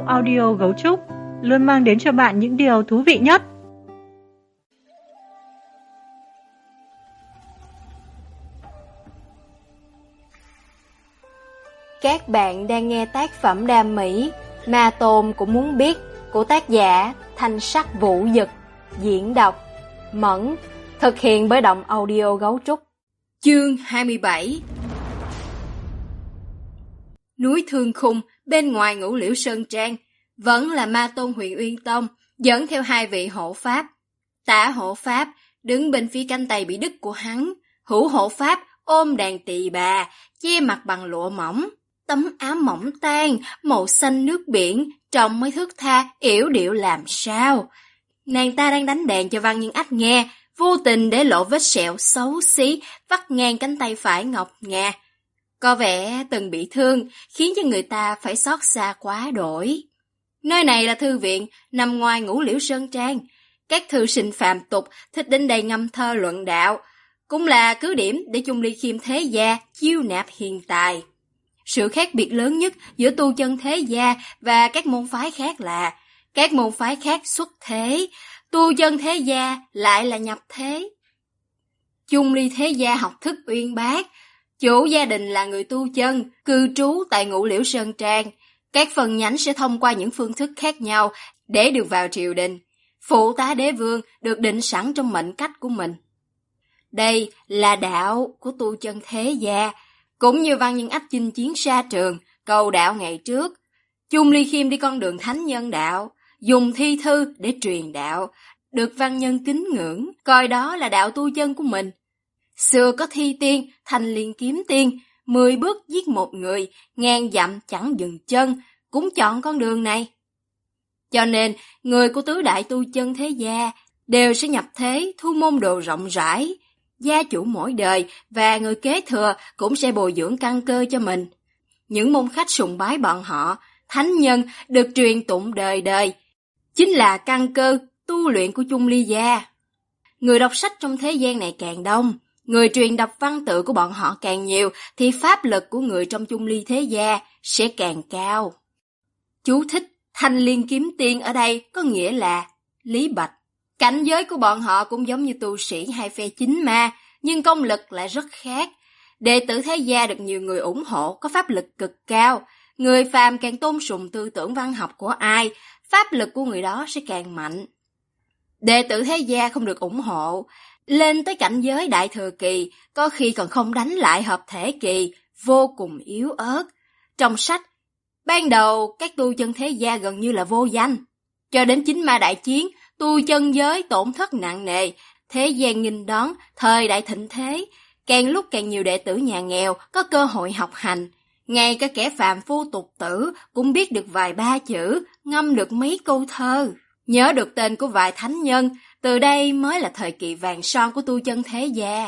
audio Gấu Trúc luôn mang đến cho bạn những điều thú vị nhất. Các bạn đang nghe tác phẩm đam mỹ Ma Tôn Cũng Muốn Biết của tác giả Thanh Sắc Vũ Dực, diễn đọc Mẫn, thực hiện bởi Động Audio Gấu Trúc. Chương 27. Núi Thương Khung bên ngoài Ngũ Liễu Sơn Trang vẫn là Ma Tôn huyện Uyên Tông dẫn theo hai vị hộ pháp. Tả hộ pháp đứng bên phía cánh tay bị đứt của hắn, hữu hộ pháp ôm đàn tỳ bà che mặt bằng lụa mỏng, tấm áo mỏng tan màu xanh nước biển trông mới thướt tha yểu điệu làm sao. Nàng ta đang đánh đàn cho Văn Nhân Ách nghe, vô tình để lộ vết sẹo xấu xí vắt ngang cánh tay phải ngọc ngà. Có vẻ từng bị thương, khiến cho người ta phải xót xa quá đổi. Nơi này là thư viện, nằm ngoài Ngũ Liễu Sơn Trang. Các thư sinh phàm tục thích đến đây ngâm thơ luận đạo, cũng là cứ điểm để Chung Ly Khiêm thế gia chiêu nạp hiền tài. Sự khác biệt lớn nhất giữa tu chân thế gia và các môn phái khác là các môn phái khác xuất thế, tu chân thế gia lại là nhập thế. Chung Ly thế gia học thức uyên bác, chủ gia đình là người tu chân, cư trú tại Ngũ Liễu Sơn Trang. Các phần nhánh sẽ thông qua những phương thức khác nhau để được vào triều đình. Phụ tá đế vương được định sẵn trong mệnh cách của mình. Đây là đạo của tu chân thế gia, cũng như Văn Nhân Ách chinh chiến xa trường, cầu đạo ngày trước. Chung Ly Khiêm đi con đường thánh nhân đạo, dùng thi thư để truyền đạo, được văn nhân kính ngưỡng, coi đó là đạo tu chân của mình. Xưa có thi tiên, Thanh Liên kiếm tiên, 10 bước giết một người, ngàn dặm chẳng dừng chân, cũng chọn con đường này. Cho nên, người của tứ đại tu chân thế gia đều sẽ nhập thế thu môn đồ rộng rãi. Gia chủ mỗi đời và người kế thừa cũng sẽ bồi dưỡng căn cơ cho mình. Những môn khách sùng bái bọn họ, thánh nhân được truyền tụng đời đời, chính là căn cơ tu luyện của Chung Ly gia. Người đọc sách trong thế gian này càng đông, người truyền đọc văn tự của bọn họ càng nhiều, thì pháp lực của người trong Chung Ly thế gia sẽ càng cao. Chú thích Thanh Liên kiếm tiên ở đây có nghĩa là Lý Bạch. Cảnh giới của bọn họ cũng giống như tu sĩ hai phe chính ma, nhưng công lực lại rất khác. Đệ tử thế gia được nhiều người ủng hộ, có pháp lực cực cao. Người phàm càng tôn sùng tư tưởng văn học của ai, pháp lực của người đó sẽ càng mạnh. Đệ tử thế gia không được ủng hộ, lên tới cảnh giới đại thừa kỳ, có khi còn không đánh lại hợp thể kỳ, vô cùng yếu ớt. Trong sách, ban đầu các tu chân thế gia gần như là vô danh. Cho đến Chính Ma đại chiến, tu chân giới tổn thất nặng nề, thế gian nghênh đón thời đại thịnh thế, càng lúc càng nhiều đệ tử nhà nghèo có cơ hội học hành. Ngay cả kẻ phàm phu tục tử cũng biết được vài ba chữ, ngâm được mấy câu thơ, nhớ được tên của vài thánh nhân. Từ đây mới là thời kỳ vàng son của tu chân thế gia.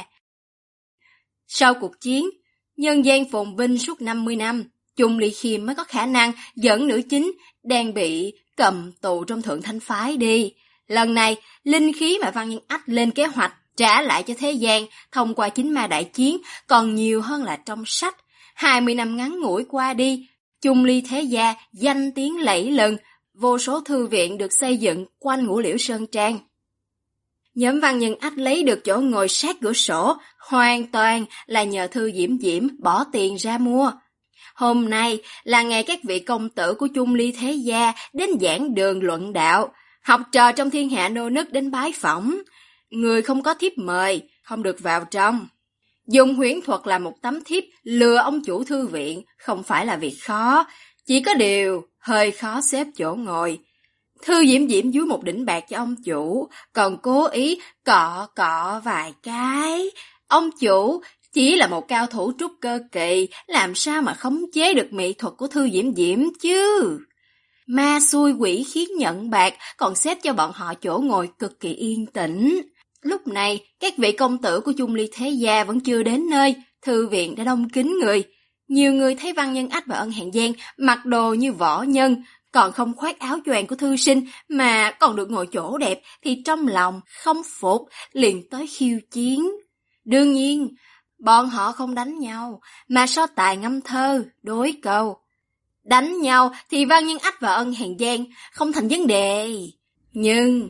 Sau cuộc chiến, nhân gian phồn vinh suốt 50 năm, Chung Ly Khiêm mới có khả năng dẫn nữ chính đang bị cầm tù trong Thượng Thanh phái đi. Lần này, linh khí mà Văn Nhân Ách lên kế hoạch trả lại cho thế gian thông qua Chính Ma đại chiến còn nhiều hơn là trong sách. 20 năm ngắn ngủi qua đi, Chung Ly thế gia danh tiếng lẫy lừng, vô số thư viện được xây dựng quanh Ngũ Liễu Sơn Trang. Nhóm Văn Nhân Ách lấy được chỗ ngồi sát cửa sổ, hoàn toàn là nhờ Thư Diễm Diễm bỏ tiền ra mua. Hôm nay là ngày các vị công tử của Chung Ly thế gia đến giảng đường luận đạo, học trò trong thiên hạ nô nức đến bái phỏng. Người không có thiếp mời, không được vào trong. Dùng huyễn thuật làm một tấm thiếp lừa ông chủ thư viện không phải là việc khó, chỉ có điều hơi khó xếp chỗ ngồi. Thư Diễm Diễm dúi một đỉnh bạc cho ông chủ, còn cố ý cọ vài cái. Ông chủ chỉ là một cao thủ trúc cơ kỳ, làm sao mà khống chế được mỹ thuật của Thư Diễm Diễm chứ? Ma xui quỷ khiến nhận bạc, còn xếp cho bọn họ chỗ ngồi cực kỳ yên tĩnh. Lúc này, các vị công tử của Chung Ly thế gia vẫn chưa đến nơi, thư viện đã đông kín người. Nhiều người thấy Văn Nhân Ách và Ân Hàn Giang mặc đồ như võ nhân, còn không khoác áo choàng của thư sinh mà còn được ngồi chỗ đẹp, thì trong lòng không phục, liền tới khiêu chiến. Đương nhiên, bọn họ không đánh nhau, mà so tài ngâm thơ, đối câu. Đánh nhau thì Văn Nhân Ách và Ân Hàn Giang không thành vấn đề. Nhưng,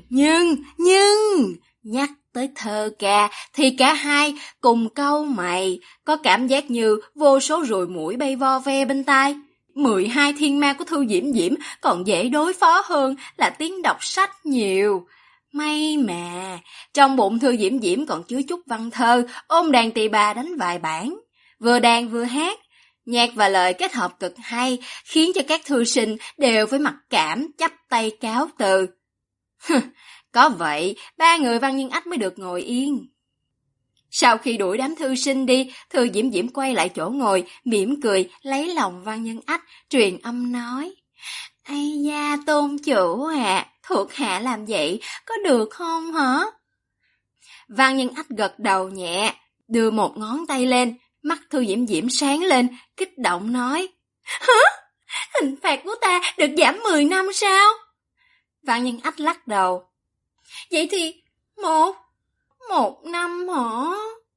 nhắc tới thơ ca thì cả hai cùng cau mày, có cảm giác như vô số ruồi muỗi bay vo ve bên tai. 12 thiên ma của Thư Diễm Diễm còn dễ đối phó hơn là tiếng đọc sách nhiều. May mà, trong bụng Thư Diễm Diễm còn chứa chút văn thơ, ôm đàn tỳ bà đánh vài bản. Vừa đàn vừa hát, nhạc và lời kết hợp cực hay, khiến cho các thư sinh đều phải mặc cảm chắp tay cáo từ. Có vậy, ba người Văn Nhân Ách mới được ngồi yên. Sau khi đuổi đám thư sinh đi, Thư Diễm Diễm quay lại chỗ ngồi, mỉm cười, lấy lòng Văn Nhân Ách, truyền âm nói. Ây da, tôn chủ à, thuộc hạ làm vậy, có được không hả? Văn Nhân Ách gật đầu nhẹ, đưa một ngón tay lên, mắt Thư Diễm Diễm sáng lên, kích động nói. Hả? Hình phạt của ta được giảm 10 năm sao? Văn Nhân Ách lắc đầu. Vậy thì một năm hả?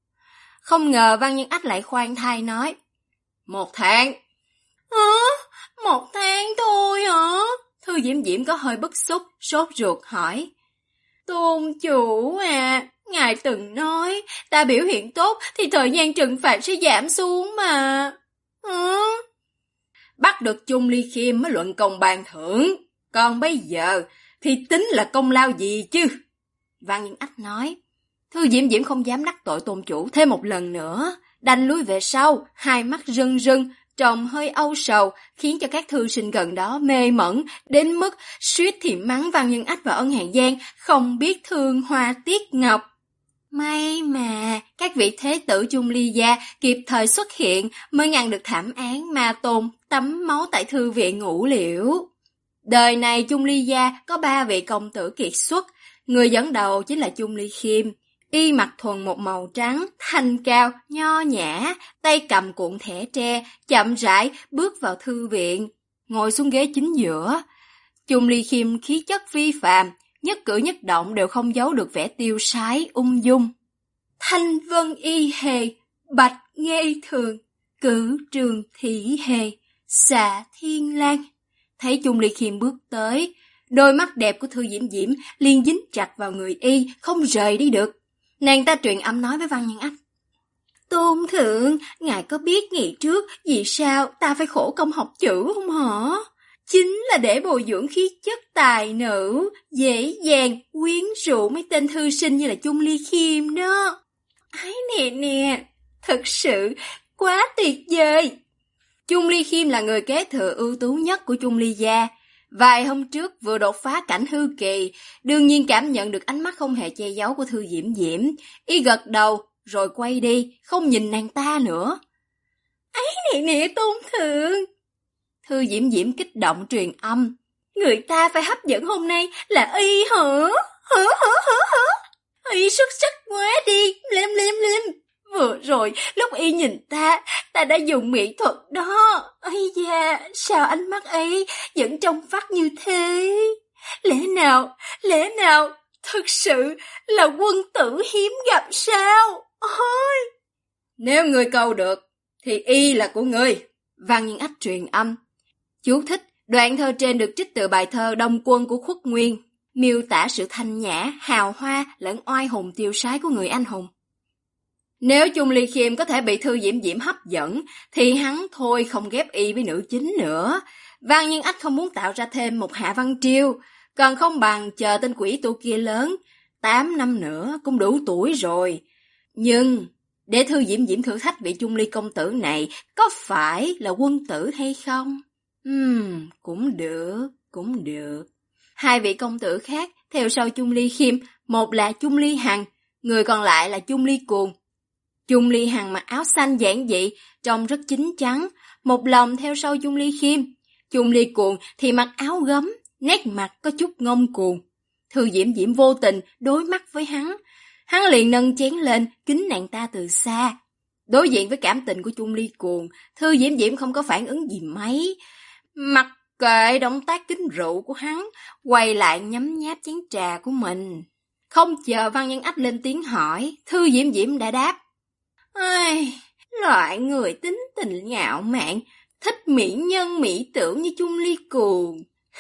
Không ngờ Văn Nhân Ách lại khoan thai nói. 1 tháng. Hả? 1 tháng thôi hả? Thư Diễm Diễm có hơi bức xúc, sốt ruột hỏi. Tôn chủ à, ngài từng nói ta biểu hiện tốt thì thời gian trừng phạt sẽ giảm xuống mà. Hả? Bắt được Chung Ly Khiêm mới luận công ban thưởng. Còn bây giờ thì tính là công lao gì chứ? Văn Nhân Ách nói. Thư Diễm Diễm không dám đắc tội tôn chủ thêm một lần nữa, đành lùi về sau, hai mắt rưng rưng, trông hơi âu sầu, khiến cho các thư sinh gần đó mê mẩn, đến mức suýt thì mắng Văn Nhân Ách và Ân Hàn Giang không biết thương hoa tiếc ngọc. May mà các vị thế tử Chung Ly gia kịp thời xuất hiện mới ngăn được thảm án ma tôn tắm máu tại thư viện Ngũ Liễu. Đời này Chung Ly gia có 3 vị công tử kiệt xuất, người dẫn đầu chính là Chung Ly Khiêm. Y mặc thuần một màu trắng, thanh cao, nho nhã, tay cầm cuộn thẻ tre, chậm rãi bước vào thư viện, ngồi xuống ghế chính giữa. Chung Ly Khiêm khí chất phi phàm, nhất cử nhất động đều không giấu được vẻ tiêu sái, ung dung. Thanh vân y hề, bạch nghê thường, cử trường thị hề, xạ thiên lang. Thấy Chung Ly Khiêm bước tới, đôi mắt đẹp của Thư Diễm Diễm liền dính chặt vào người y, không rời đi được. Nàng ta truyền âm nói với Văn Nhân Ách. Tôn thượng, ngài có biết ngày trước vì sao ta phải khổ công học chữ không hả? Chính là để bồi dưỡng khí chất tài nữ, dễ dàng quyến rũ mấy tên thư sinh như là Chung Ly Khiêm đó. Ái nè, thật sự quá tuyệt vời. Chung Ly Khiêm là người kế thừa ưu tú nhất của Chung Ly gia. Vài hôm trước vừa đột phá cảnh hư kỳ, đương nhiên cảm nhận được ánh mắt không hề che giấu của Thư Diễm Diễm. Y gật đầu, rồi quay đi, không nhìn nàng ta nữa. Ấy nè tôn thượng. Thư Diễm Diễm kích động truyền âm. Người ta phải hấp dẫn hôm nay là Y hả? Y xuất sắc quá đi, lem. Vừa rồi, lúc Y nhìn ta đã dùng mỹ thuật đó. Ây da, sao ánh mắt ấy vẫn trong vắt như thế? Lẽ nào, thực sự là quân tử hiếm gặp sao? Ôi! Nếu ngươi câu được, thì Y là của ngươi. Văn Nhân Ách truyền âm. Chú thích, đoạn thơ trên được trích từ bài thơ Đông Quân của Khuất Nguyên, miêu tả sự thanh nhã, hào hoa lẫn oai hùng tiêu sái của người anh hùng. Nếu Chung Ly Khiêm có thể bị Thư Diễm Diễm hấp dẫn, thì hắn thôi không ghép Y với nữ chính nữa. Văn Nhân Ách không muốn tạo ra thêm một Hạ Văn Triêu, còn không bằng chờ tên quỷ tu kia lớn, 8 năm nữa cũng đủ tuổi rồi. Nhưng, để Thư Diễm Diễm thử thách vị Chung Ly công tử này có phải là quân tử hay không? Cũng được. 2 vị công tử khác theo sau Chung Ly Khiêm, một là Chung Ly Hằng, người còn lại là Chung Ly Cuồng. Chung Ly Hằng mặc áo xanh giản dị, trông rất chín chắn, một lòng theo sau Chung Ly Khiêm. Chung Ly Cuồng thì mặc áo gấm, nét mặt có chút ngông cuồng. Thư Diễm Diễm vô tình đối mắt với hắn liền nâng chén lên, kính nàng ta từ xa. Đối diện với cảm tình của Chung Ly Cuồng, Thư Diễm Diễm không có phản ứng gì mấy. Mặc kệ động tác kính rượu của hắn, quay lại nhấm nháp chén trà của mình. Không chờ Văn Nhân Ách lên tiếng hỏi, Thư Diễm Diễm đã đáp. Loại người tính tình ngạo mạn, thích mỹ nhân mỹ tưởng như Chung Ly Cuồng.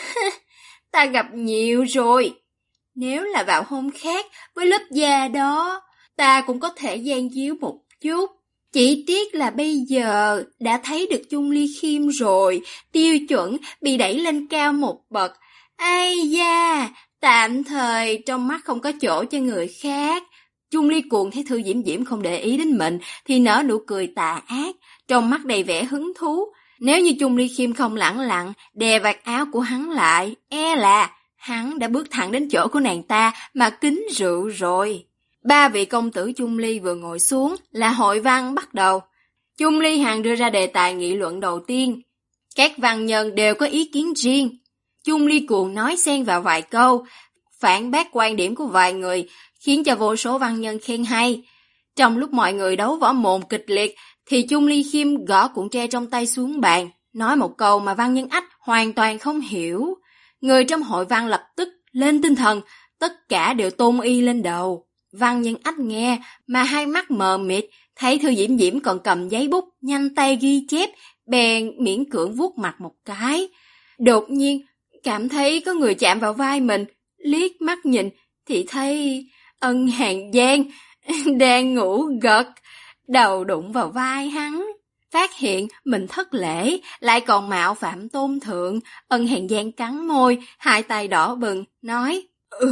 Ta gặp nhiều rồi. Nếu là vào hôm khác với lớp da đó, ta cũng có thể gian díu một chút. Chỉ tiếc là bây giờ đã thấy được Chung Ly Khiêm rồi, tiêu chuẩn bị đẩy lên cao một bậc. Ai da, tạm thời trong mắt không có chỗ cho người khác. Chung Ly Cuồng thấy Thư Diễm Diễm không để ý đến mình thì nở nụ cười tà ác, trong mắt đầy vẻ hứng thú. Nếu như Chung Ly Khiêm không lẳng lặng đè vạt áo của hắn lại, e là hắn đã bước thẳng đến chỗ của nàng ta mà kính rượu rồi. Ba vị công tử Chung Ly vừa ngồi xuống là hội văn bắt đầu. Chung Ly Hằng đưa ra đề tài nghị luận đầu tiên. Các văn nhân đều có ý kiến riêng. Chung Ly Cuồng nói xen vào vài câu, phản bác quan điểm của vài người, khiến cho vô số văn nhân khen hay. Trong lúc mọi người đấu võ mồm kịch liệt, thì Chung Ly Khiêm gõ cuộn tre trong tay xuống bàn, nói một câu mà văn nhân Ách hoàn toàn không hiểu. Người trong hội văn lập tức lên tinh thần, tất cả đều tôn y lên đầu. Văn nhân Ách nghe mà hai mắt mờ mịt, thấy Thư Diễm Diễm còn cầm giấy bút, nhanh tay ghi chép, bèn miễn cưỡng vuốt mặt một cái. Đột nhiên, cảm thấy có người chạm vào vai mình, liếc mắt nhìn thì thấy Ân Hàn Giang đang ngủ gật, đầu đụng vào vai hắn. Phát hiện mình thất lễ, lại còn mạo phạm tôn thượng. Ân Hàn Giang cắn môi, hai tay đỏ bừng, nói: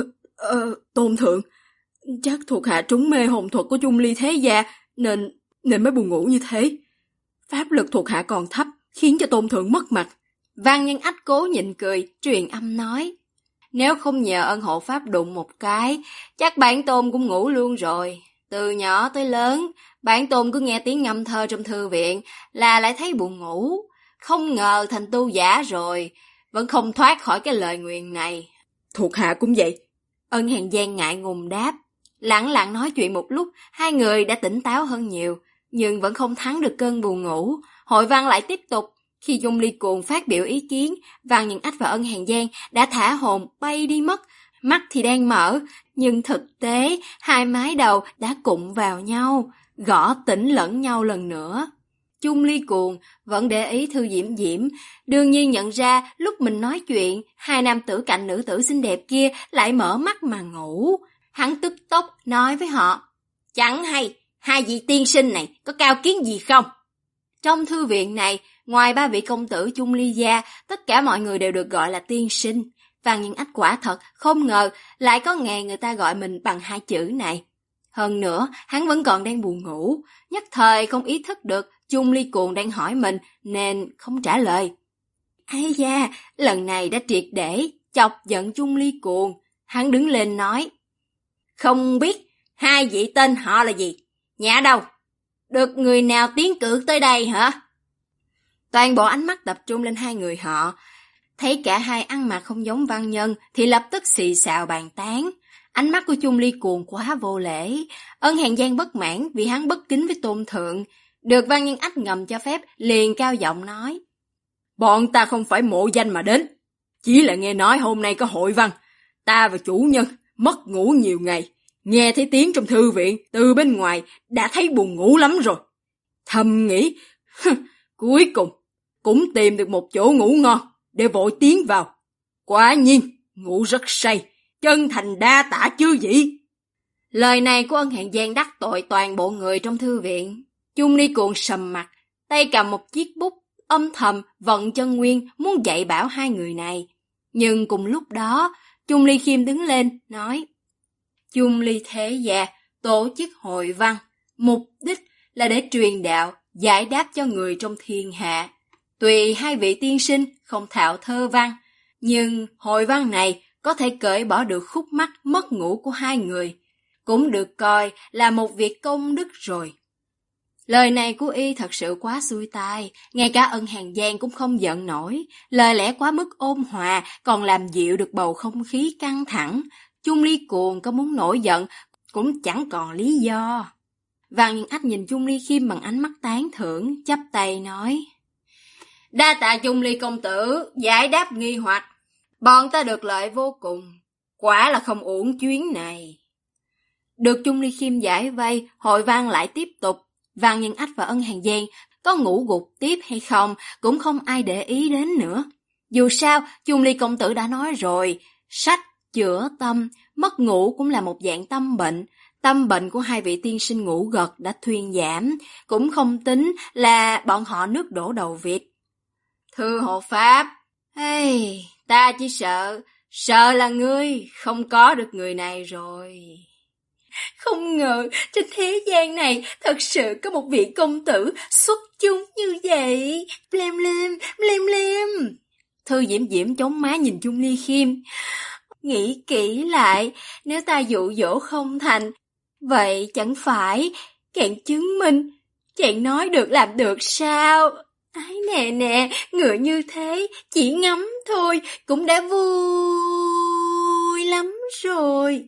Tôn thượng, chắc thuộc hạ trúng mê hồn thuật của Chung Ly thế gia, nên mới buồn ngủ như thế. Pháp lực thuộc hạ còn thấp, khiến cho tôn thượng mất mặt. Văn nhân Ách cố nhịn cười, truyền âm nói: Nếu không nhờ ân hộ pháp đụng một cái, chắc bản tôn cũng ngủ luôn rồi. Từ nhỏ tới lớn, bản tôn cứ nghe tiếng ngâm thơ trong thư viện là lại thấy buồn ngủ. Không ngờ thành tu giả rồi, vẫn không thoát khỏi cái lời nguyền này. Thuộc hạ cũng vậy. Ân Hàn Giang ngại ngùng đáp. Lặng lặng nói chuyện một lúc, hai người đã tỉnh táo hơn nhiều, nhưng vẫn không thắng được cơn buồn ngủ. Hội văn lại tiếp tục. Khi Chung Ly Cuồng phát biểu ý kiến, Văn Nhân Ách và Ân Hàn Giang đã thả hồn bay đi mất. Mắt thì đang mở, nhưng thực tế hai mái đầu đã cụng vào nhau, gõ tỉnh lẫn nhau lần nữa. Chung Ly Cuồng vẫn để ý Thư Diễm Diễm, đương nhiên nhận ra lúc mình nói chuyện, hai nam tử cạnh nữ tử xinh đẹp kia lại mở mắt mà ngủ. Hắn tức tốc nói với họ: Chẳng hay, hai vị tiên sinh này có cao kiến gì không? Trong thư viện này, ngoài ba vị công tử Chung Ly gia, tất cả mọi người đều được gọi là tiên sinh. Văn Nhân Ách quả thật không ngờ lại có ngày người ta gọi mình bằng hai chữ này. Hơn nữa, hắn vẫn còn đang buồn ngủ, nhất thời không ý thức được Chung Ly Cuồng đang hỏi mình nên không trả lời. Ây da, lần này đã triệt để chọc giận Chung Ly Cuồng. Hắn đứng lên nói: Không biết hai vị tên họ là gì? Nhà đâu? Được người nào tiến cử tới đây hả? Toàn bộ ánh mắt tập trung lên hai người họ. Thấy cả hai ăn mặc không giống văn nhân thì lập tức xì xào bàn tán. Ánh mắt của Chung Ly Cuồng quá vô lễ. Ân Hàn Giang bất mãn vì hắn bất kính với tôn thượng. Được Văn Nhân Ách ngầm cho phép, liền cao giọng nói: Bọn ta không phải mộ danh mà đến, chỉ là nghe nói hôm nay có hội văn. Ta và chủ nhân mất ngủ nhiều ngày, nghe thấy tiếng trong thư viện từ bên ngoài đã thấy buồn ngủ lắm rồi. Thầm nghĩ, cuối cùng cũng tìm được một chỗ ngủ ngon để vội tiến vào. Quả nhiên, ngủ rất say, chân thành đa tả chứ gì. Lời này của Ân Hàn Giang đắc tội toàn bộ người trong thư viện. Chung Ly Cuồng sầm mặt, tay cầm một chiếc bút, âm thầm vận chân nguyên muốn dạy bảo hai người này. Nhưng cùng lúc đó, Chung Ly Khiêm đứng lên, nói: Chung Ly thế gia tổ chức hội văn, mục đích là để truyền đạo, giải đáp cho người trong thiên hạ. Tuy hai vị tiên sinh không thạo thơ văn, nhưng hội văn này có thể cởi bỏ được khúc mắc mất ngủ của hai người, cũng được coi là một việc công đức rồi. Lời này của y thật sự quá xuôi tai, ngay cả Ân Hàn Giang cũng không giận nổi, lời lẽ quá mức ôn hòa còn làm dịu được bầu không khí căng thẳng. Chung Ly Cuồng có muốn nổi giận cũng chẳng còn lý do. Văn Nhân Ách nhìn Chung Ly Khiêm bằng ánh mắt tán thưởng, chắp tay nói: Đa tạ Chung Ly công tử giải đáp nghi hoặc, bọn ta được lợi vô cùng, quả là không uổng chuyến này. Được Chung Ly Khiêm giải vây, hội văn lại tiếp tục. Văn Nhân Ách và Ân Hàn Giang có ngủ gục tiếp hay không cũng không ai để ý đến nữa. Dù sao, Chung Ly công tử đã nói rồi, sách chữa tâm, mất ngủ cũng là một dạng tâm bệnh. Tâm bệnh của hai vị tiên sinh ngủ gật đã thuyên giảm, cũng không tính là bọn họ nước đổ đầu vịt. Thưa hộ pháp, ta chỉ sợ là ngươi không có được người này rồi. Không ngờ trên thế gian này thật sự có một vị công tử xuất chúng như vậy. Blem blem, blem blem. Thư Diễm Diễm chống má nhìn Chung Ly Khiêm. Nghĩ kỹ lại, nếu ta dụ dỗ không thành, vậy chẳng phải chàng chứng minh, chàng nói được làm được sao? Ái nè, người như thế, chỉ ngắm thôi, cũng đã vui lắm rồi.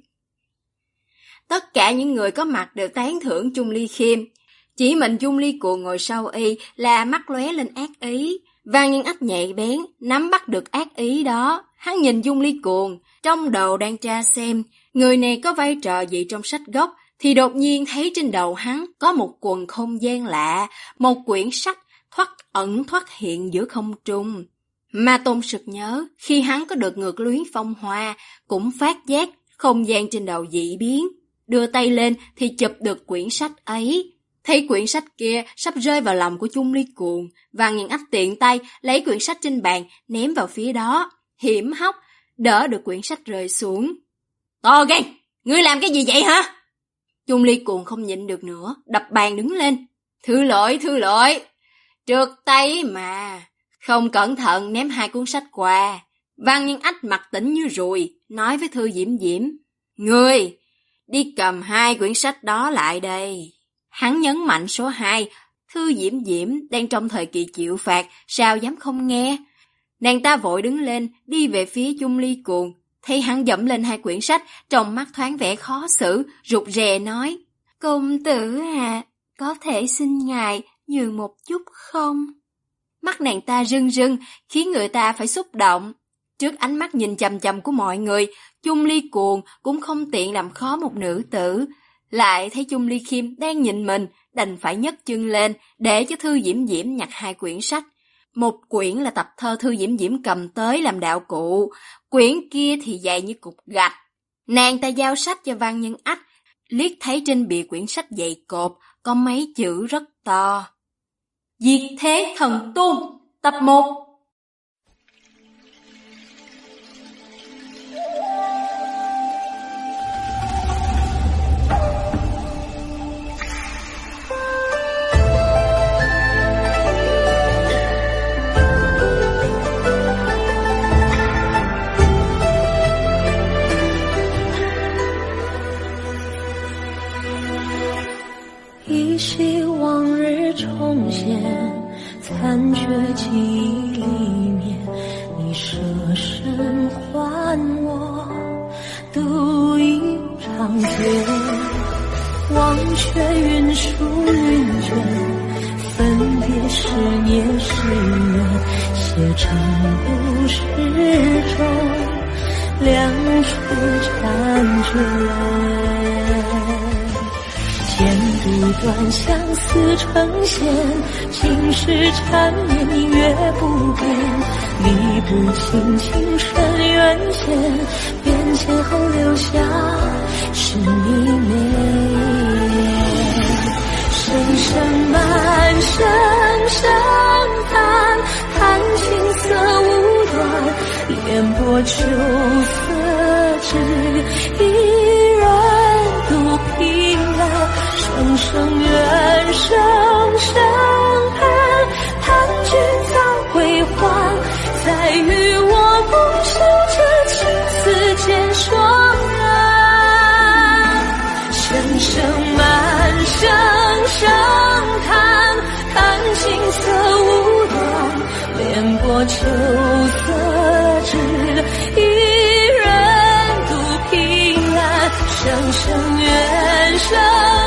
Tất cả những người có mặt đều tán thưởng Chung Ly Khiêm. Chỉ mình Chung Ly Cuồng ngồi sau y là mắt lóe lên ác ý. Văn Nhân Ách nhạy bén, nắm bắt được ác ý đó. Hắn nhìn Chung Ly Cuồng, trong đầu đang tra xem người này có vai trò gì trong sách gốc, thì đột nhiên thấy trên đầu hắn có một quần không gian lạ, một quyển sách thoát ẩn thoát hiện giữa không trung. Ma Tôn sực nhớ, khi hắn có được ngược luyến phong hoa, cũng phát giác không gian trên đầu dị biến. Đưa tay lên thì chụp được quyển sách ấy. Thấy quyển sách kia sắp rơi vào lòng của Chung Ly Cuồng, Văn Nhân Ách tiện tay lấy quyển sách trên bàn ném vào phía đó, hiểm hóc đỡ được quyển sách rơi xuống. To gan, ngươi làm cái gì vậy hả? Chung Ly Cuồng không nhịn được nữa, đập bàn đứng lên. Thứ lỗi, trượt tay mà, không cẩn thận ném hai cuốn sách qua. Văn Nhân Ách mặt tỉnh như ruồi, nói với Thư Diễm Diễm, ngươi đi cầm hai quyển sách đó lại đây. Hắn nhấn mạnh số 2, Thư Diễm Diễm đang trong thời kỳ chịu phạt, sao dám không nghe. Nàng ta vội đứng lên, đi về phía Chung Ly Cuồng, thấy hắn dẫm lên hai quyển sách, trong mắt thoáng vẻ khó xử, rụt rè nói, công tử à, có thể xin ngài nhường một chút không? Mắt nàng ta rưng rưng, khiến người ta phải xúc động. Trước ánh mắt nhìn chằm chằm của mọi người, Chung Ly Cuồng cũng không tiện làm khó một nữ tử. Lại thấy Chung Ly Khiêm đang nhìn mình, đành phải nhấc chân lên để cho Thư Diễm Diễm nhặt hai quyển sách. Một quyển là tập thơ Thư Diễm Diễm cầm tới làm đạo cụ, quyển kia thì dày như cục gạch. Nàng ta giao sách cho Văn Nhân Ách, liếc thấy trên bìa quyển sách dày cộp có mấy chữ rất to. Diệt Thế Thần Tôn, tập 1. 依稀往日重现，残缺记忆里面，你舍身还我独一长卷，忘却云舒云卷，分别是孽是缘，写成故事中两处婵娟。剪不断，相思成线，情是缠绵，音乐不变，理不清情深缘浅，变迁后留下是你美。声声满声声叹，叹情色无端，烟波秋色只一人独凭栏。声声怨，声声恨，叹君早归还，再与我不朽这情丝渐霜染。声声满，声声叹，叹情色无端，莲波秋色只一人独凭栏。声声怨，声